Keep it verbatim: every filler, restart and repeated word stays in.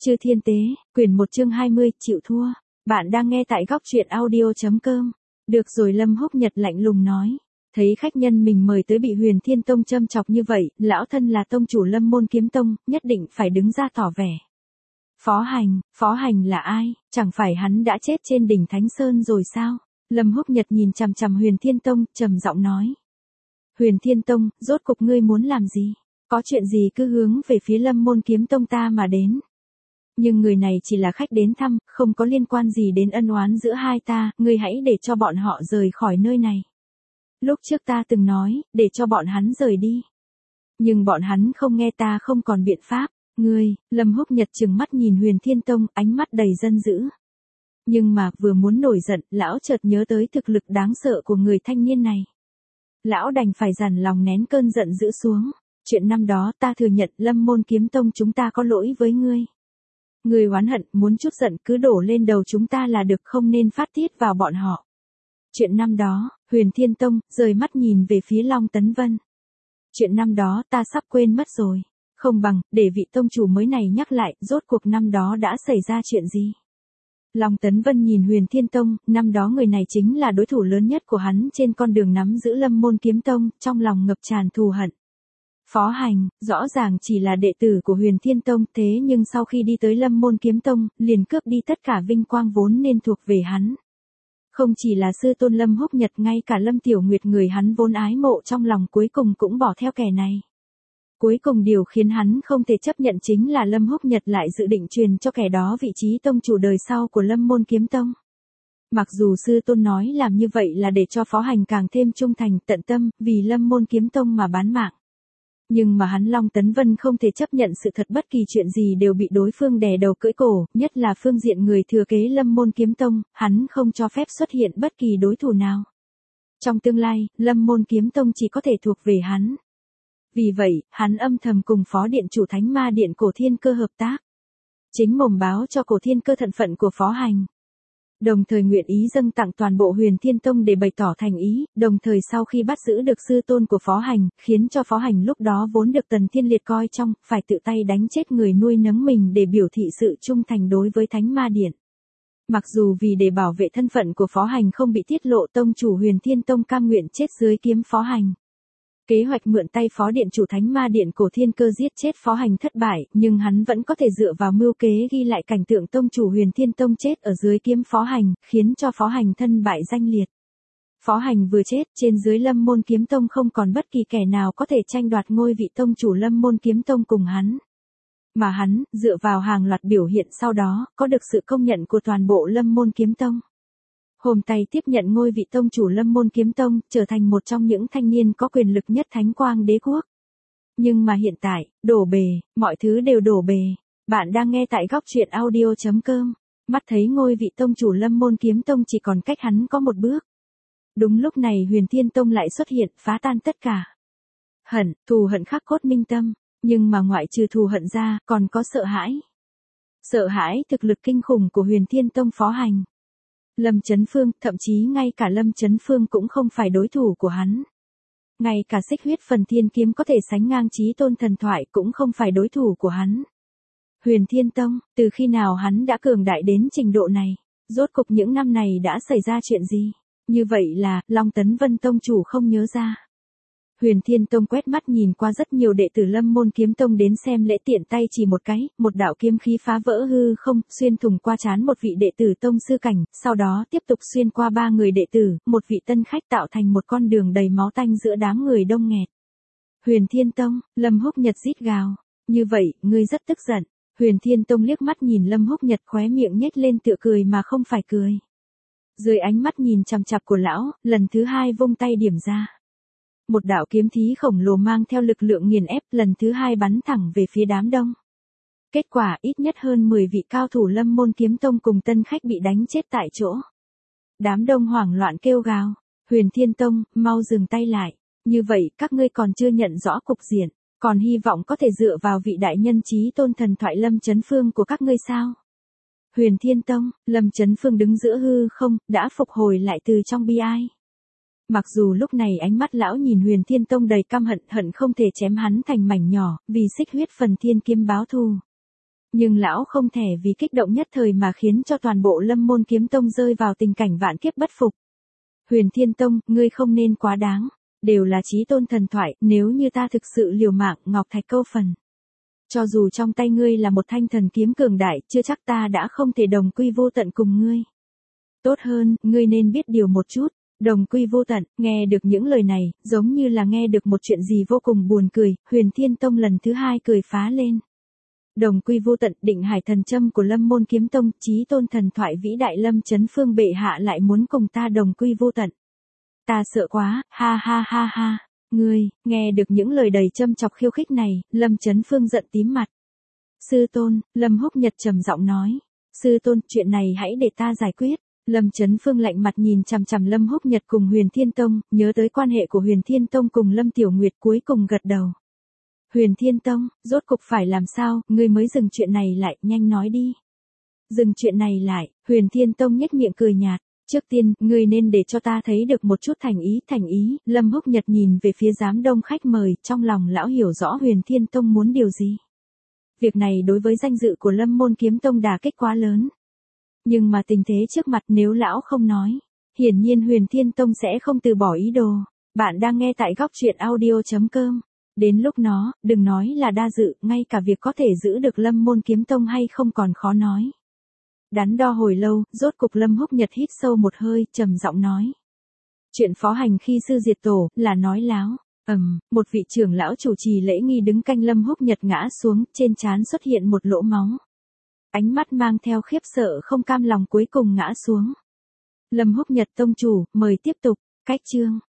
Chư Thiên Tế, quyển một chương hai mươi, chịu thua. Bạn đang nghe tại góc truyện audio.com. Được rồi, Lâm Húc Nhật lạnh lùng nói. Thấy khách nhân mình mời tới bị Huyền Thiên Tông châm chọc như vậy, lão thân là tông chủ Lâm Môn Kiếm Tông, nhất định phải đứng ra tỏ vẻ. Phó Hành, Phó Hành là ai? Chẳng phải hắn đã chết trên đỉnh Thánh Sơn rồi sao? Lâm Húc Nhật nhìn chằm chằm Huyền Thiên Tông, trầm giọng nói. Huyền Thiên Tông, rốt cục ngươi muốn làm gì? Có chuyện gì cứ hướng về phía Lâm Môn Kiếm Tông ta mà đến. Nhưng người này chỉ là khách đến thăm, không có liên quan gì đến ân oán giữa hai ta, ngươi hãy để cho bọn họ rời khỏi nơi này. Lúc trước ta từng nói, để cho bọn hắn rời đi. Nhưng bọn hắn không nghe, ta không còn biện pháp. Ngươi, Lâm Húc Nhật trừng mắt nhìn Huyền Thiên Tông, ánh mắt đầy giận dữ. Nhưng mà, vừa muốn nổi giận, lão chợt nhớ tới thực lực đáng sợ của người thanh niên này. Lão đành phải dằn lòng nén cơn giận dữ xuống. Chuyện năm đó ta thừa nhận Lâm Môn Kiếm Tông chúng ta có lỗi với ngươi. Ngươi oán hận, muốn chút giận cứ đổ lên đầu chúng ta là được, không nên phát tiết vào bọn họ. Chuyện năm đó, Huyền Thiên Tông, rời mắt nhìn về phía Long Tấn Vân. Chuyện năm đó ta sắp quên mất rồi. Không bằng, để vị tông chủ mới này nhắc lại, rốt cuộc năm đó đã xảy ra chuyện gì. Long Tấn Vân nhìn Huyền Thiên Tông, năm đó người này chính là đối thủ lớn nhất của hắn trên con đường nắm giữ Lâm Môn Kiếm Tông, trong lòng ngập tràn thù hận. Phó Hành, rõ ràng chỉ là đệ tử của Huyền Thiên Tông, thế nhưng sau khi đi tới Lâm Môn Kiếm Tông, liền cướp đi tất cả vinh quang vốn nên thuộc về hắn. Không chỉ là sư tôn Lâm Húc Nhật, ngay cả Lâm Tiểu Nguyệt người hắn vốn ái mộ trong lòng cuối cùng cũng bỏ theo kẻ này. Cuối cùng điều khiến hắn không thể chấp nhận chính là Lâm Húc Nhật lại dự định truyền cho kẻ đó vị trí tông chủ đời sau của Lâm Môn Kiếm Tông. Mặc dù sư tôn nói làm như vậy là để cho Phó Hành càng thêm trung thành tận tâm, vì Lâm Môn Kiếm Tông mà bán mạng. Nhưng mà hắn Long Tấn Vân không thể chấp nhận sự thật, bất kỳ chuyện gì đều bị đối phương đè đầu cưỡi cổ, nhất là phương diện người thừa kế Lâm Môn Kiếm Tông, hắn không cho phép xuất hiện bất kỳ đối thủ nào. Trong tương lai, Lâm Môn Kiếm Tông chỉ có thể thuộc về hắn. Vì vậy, hắn âm thầm cùng Phó Điện chủ Thánh Ma Điện Cổ Thiên Cơ hợp tác. Chính mồm báo cho Cổ Thiên Cơ thân phận của Phó Hành. Đồng thời nguyện ý dâng tặng toàn bộ Huyền Thiên Tông để bày tỏ thành ý, đồng thời sau khi bắt giữ được sư tôn của Phó Hành, khiến cho Phó Hành lúc đó vốn được Tần Thiên Liệt coi trọng, phải tự tay đánh chết người nuôi nấng mình để biểu thị sự trung thành đối với Thánh Ma Điện. Mặc dù vì để bảo vệ thân phận của Phó Hành không bị tiết lộ, tông chủ Huyền Thiên Tông cam nguyện chết dưới kiếm Phó Hành. Kế hoạch mượn tay Phó Điện chủ Thánh Ma Điện Cổ Thiên Cơ giết chết Phó Hành thất bại, nhưng hắn vẫn có thể dựa vào mưu kế ghi lại cảnh tượng tông chủ Huyền Thiên Tông chết ở dưới kiếm Phó Hành, khiến cho Phó Hành thân bại danh liệt. Phó Hành vừa chết, trên dưới Lâm Môn Kiếm Tông không còn bất kỳ kẻ nào có thể tranh đoạt ngôi vị tông chủ Lâm Môn Kiếm Tông cùng hắn. Mà hắn, dựa vào hàng loạt biểu hiện sau đó, có được sự công nhận của toàn bộ Lâm Môn Kiếm Tông. Hôm tay tiếp nhận ngôi vị tông chủ Lâm Môn Kiếm Tông, trở thành một trong những thanh niên có quyền lực nhất Thánh Quang Đế Quốc. Nhưng mà hiện tại, đổ bề, mọi thứ đều đổ bề. Bạn đang nghe tại góc truyện audio.com. Mắt thấy ngôi vị tông chủ Lâm Môn Kiếm Tông chỉ còn cách hắn có một bước. Đúng lúc này Huyền Thiên Tông lại xuất hiện, phá tan tất cả. Hận, thù hận khắc cốt minh tâm. Nhưng mà ngoại trừ thù hận ra, còn có sợ hãi. Sợ hãi thực lực kinh khủng của Huyền Thiên Tông Phó Hành. Lâm Chấn Phương, thậm chí ngay cả Lâm Chấn Phương cũng không phải đối thủ của hắn. Ngay cả Xích Huyết Phần Thiên Kiếm có thể sánh ngang chí tôn thần thoại cũng không phải đối thủ của hắn. Huyền Thiên Tông, từ khi nào hắn đã cường đại đến trình độ này? Rốt cục những năm này đã xảy ra chuyện gì? Như vậy là, Long Tấn Vân Tông chủ không nhớ ra. Huyền Thiên Tông quét mắt nhìn qua rất nhiều đệ tử Lâm Môn Kiếm Tông đến xem lễ, tiện tay chỉ một cái, một đạo kiếm khí phá vỡ hư không, xuyên thủng qua trán một vị đệ tử tông sư cảnh, sau đó tiếp tục xuyên qua ba người đệ tử, một vị tân khách, tạo thành một con đường đầy máu tanh giữa đám người đông nghẹt. Huyền Thiên Tông, Lâm Húc Nhật rít gào, như vậy, ngươi rất tức giận. Huyền Thiên Tông liếc mắt nhìn Lâm Húc Nhật, khóe miệng nhếch lên tựa cười mà không phải cười. Dưới ánh mắt nhìn chằm chằm của lão, lần thứ hai vung tay điểm ra. Một đạo kiếm thí khổng lồ mang theo lực lượng nghiền ép, lần thứ hai bắn thẳng về phía đám đông. Kết quả ít nhất hơn mười vị cao thủ Lâm Môn Kiếm Tông cùng tân khách bị đánh chết tại chỗ. Đám đông hoảng loạn kêu gào, Huyền Thiên Tông, mau dừng tay lại. Như vậy các ngươi còn chưa nhận rõ cục diện, còn hy vọng có thể dựa vào vị đại nhân chí tôn thần thoại Lâm Chấn Phương của các ngươi sao? Huyền Thiên Tông, Lâm Chấn Phương đứng giữa hư không, đã phục hồi lại từ trong bi ai. Mặc dù lúc này ánh mắt lão nhìn Huyền Thiên Tông đầy căm hận, hận không thể chém hắn thành mảnh nhỏ, vì Xích Huyết Phần Thiên Kiếm báo thù. Nhưng lão không thể vì kích động nhất thời mà khiến cho toàn bộ Lâm Môn Kiếm Tông rơi vào tình cảnh vạn kiếp bất phục. Huyền Thiên Tông, ngươi không nên quá đáng. Đều là chí tôn thần thoại, nếu như ta thực sự liều mạng, ngọc thạch câu phần. Cho dù trong tay ngươi là một thanh thần kiếm cường đại, chưa chắc ta đã không thể đồng quy vô tận cùng ngươi. Tốt hơn, ngươi nên biết điều một chút. Đồng quy vô tận, nghe được những lời này, giống như là nghe được một chuyện gì vô cùng buồn cười, Huyền Thiên Tông lần thứ hai cười phá lên. Đồng quy vô tận, định hải thần châm của Lâm Môn Kiếm Tông, chí tôn thần thoại vĩ đại Lâm Chấn Phương bệ hạ lại muốn cùng ta đồng quy vô tận. Ta sợ quá, ha ha ha ha. Ngươi, nghe được những lời đầy châm chọc khiêu khích này, Lâm Chấn Phương giận tím mặt. Sư tôn, Lâm Húc Nhật trầm giọng nói. Sư tôn, chuyện này hãy để ta giải quyết. Lâm Chấn Phương lạnh mặt nhìn chằm chằm Lâm Húc Nhật cùng Huyền Thiên Tông, nhớ tới quan hệ của Huyền Thiên Tông cùng Lâm Tiểu Nguyệt, cuối cùng gật đầu. Huyền Thiên Tông, rốt cục phải làm sao, ngươi mới dừng chuyện này lại, nhanh nói đi. Dừng chuyện này lại, Huyền Thiên Tông nhếch miệng cười nhạt. Trước tiên, ngươi nên để cho ta thấy được một chút thành ý, thành ý, Lâm Húc Nhật nhìn về phía giám đông khách mời, trong lòng lão hiểu rõ Huyền Thiên Tông muốn điều gì. Việc này đối với danh dự của Lâm Môn Kiếm Tông đả kích quá lớn. Nhưng mà tình thế trước mặt nếu lão không nói, hiển nhiên Huyền Thiên Tông sẽ không từ bỏ ý đồ. Bạn đang nghe tại góc truyện audio chấm com. Đến lúc nó, đừng nói là đa dự, ngay cả việc có thể giữ được Lâm Môn Kiếm Tông hay không còn khó nói. Đắn đo hồi lâu, rốt cục Lâm Húc Nhật hít sâu một hơi, trầm giọng nói. Chuyện phó hành khi sư diệt tổ, là nói láo. Ầm, một vị trưởng lão chủ trì lễ nghi đứng canh Lâm Húc Nhật ngã xuống, trên trán xuất hiện một lỗ máu. Ánh mắt mang theo khiếp sợ không cam lòng cuối cùng ngã xuống. Lâm Húc Nhật tông chủ, mời tiếp tục, cách chương.